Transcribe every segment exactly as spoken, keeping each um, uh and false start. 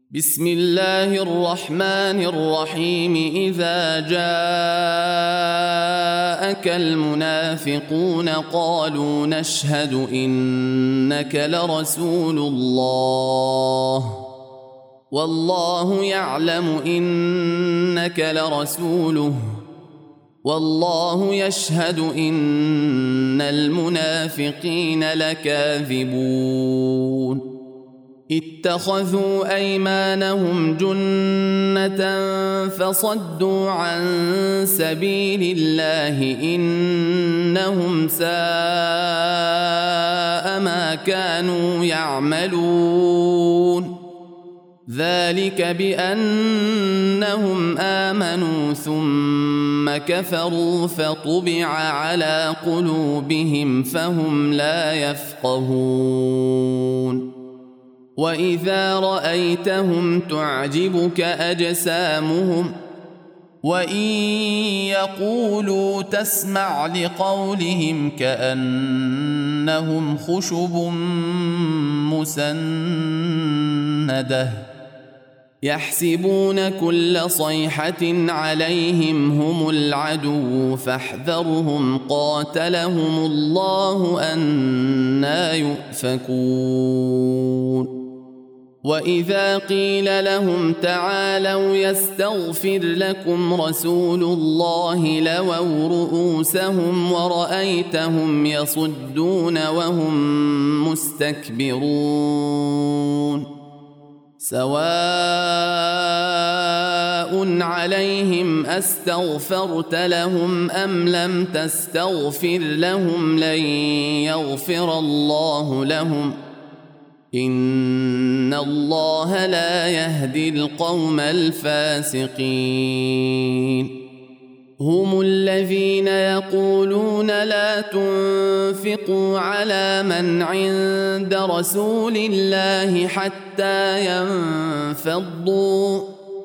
بسم الله الرحمن الرحيم إذا جاءك المنافقون قالوا نشهد إنك لرسول الله والله يعلم إنك لرسوله والله يشهد إن المنافقين لكاذبون اتخذوا أيمانهم جنة فصدوا عن سبيل الله إنهم ساء ما كانوا يعملون ذلك بأنهم آمنوا ثم كفروا فطبع على قلوبهم فهم لا يفقهون وإذا رأيتهم تعجبك أجسامهم وإن يقولوا تسمع لقولهم كأنهم خشب مسندة يحسبون كل صيحة عليهم هم العدو فاحذرهم قاتلهم الله أنى يؤفكون وإذا قيل لهم تعالوا يستغفر لكم رسول الله لووا رؤوسهم ورأيتهم يصدون وهم مستكبرون سواء عليهم أستغفرت لهم أم لم تستغفر لهم لن يغفر الله لهم إن الله لا يهدي القوم الفاسقين هم الذين يقولون لا تنفقوا على من عند رسول الله حتى ينفضوا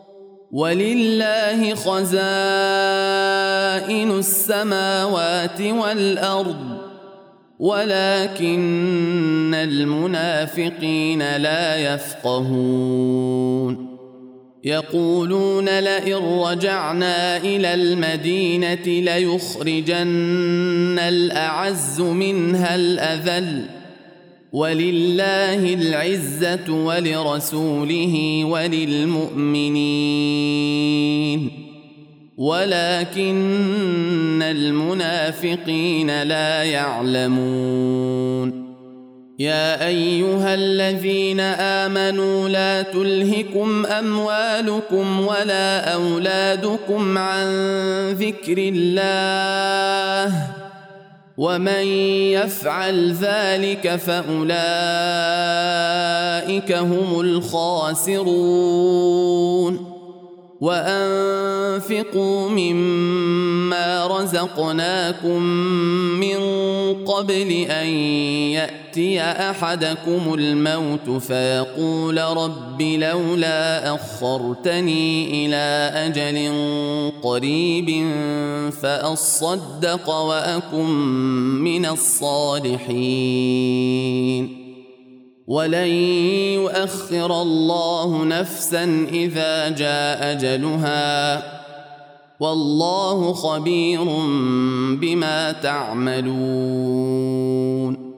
ولله خزائن السماوات والأرض ولكن المنافقين لا يفقهون يقولون لئن رجعنا إلى المدينة ليخرجن الأعز منها الأذل ولله العزة ولرسوله وللمؤمنين ولكن المنافقين لا يعلمون يا أيها الذين آمنوا لا تلهكم أموالكم ولا أولادكم عن ذكر الله ومن يفعل ذلك فأولئك هم الخاسرون وأنفقوا مما رزقناكم من قبل أن يأتي أحدكم الموت فيقول رب لولا أخرتني إلى أجل قريب فأصدق وأكن من الصالحين ولن يؤخر الله نفسا إذا جاء أجلها والله خبير بما تعملون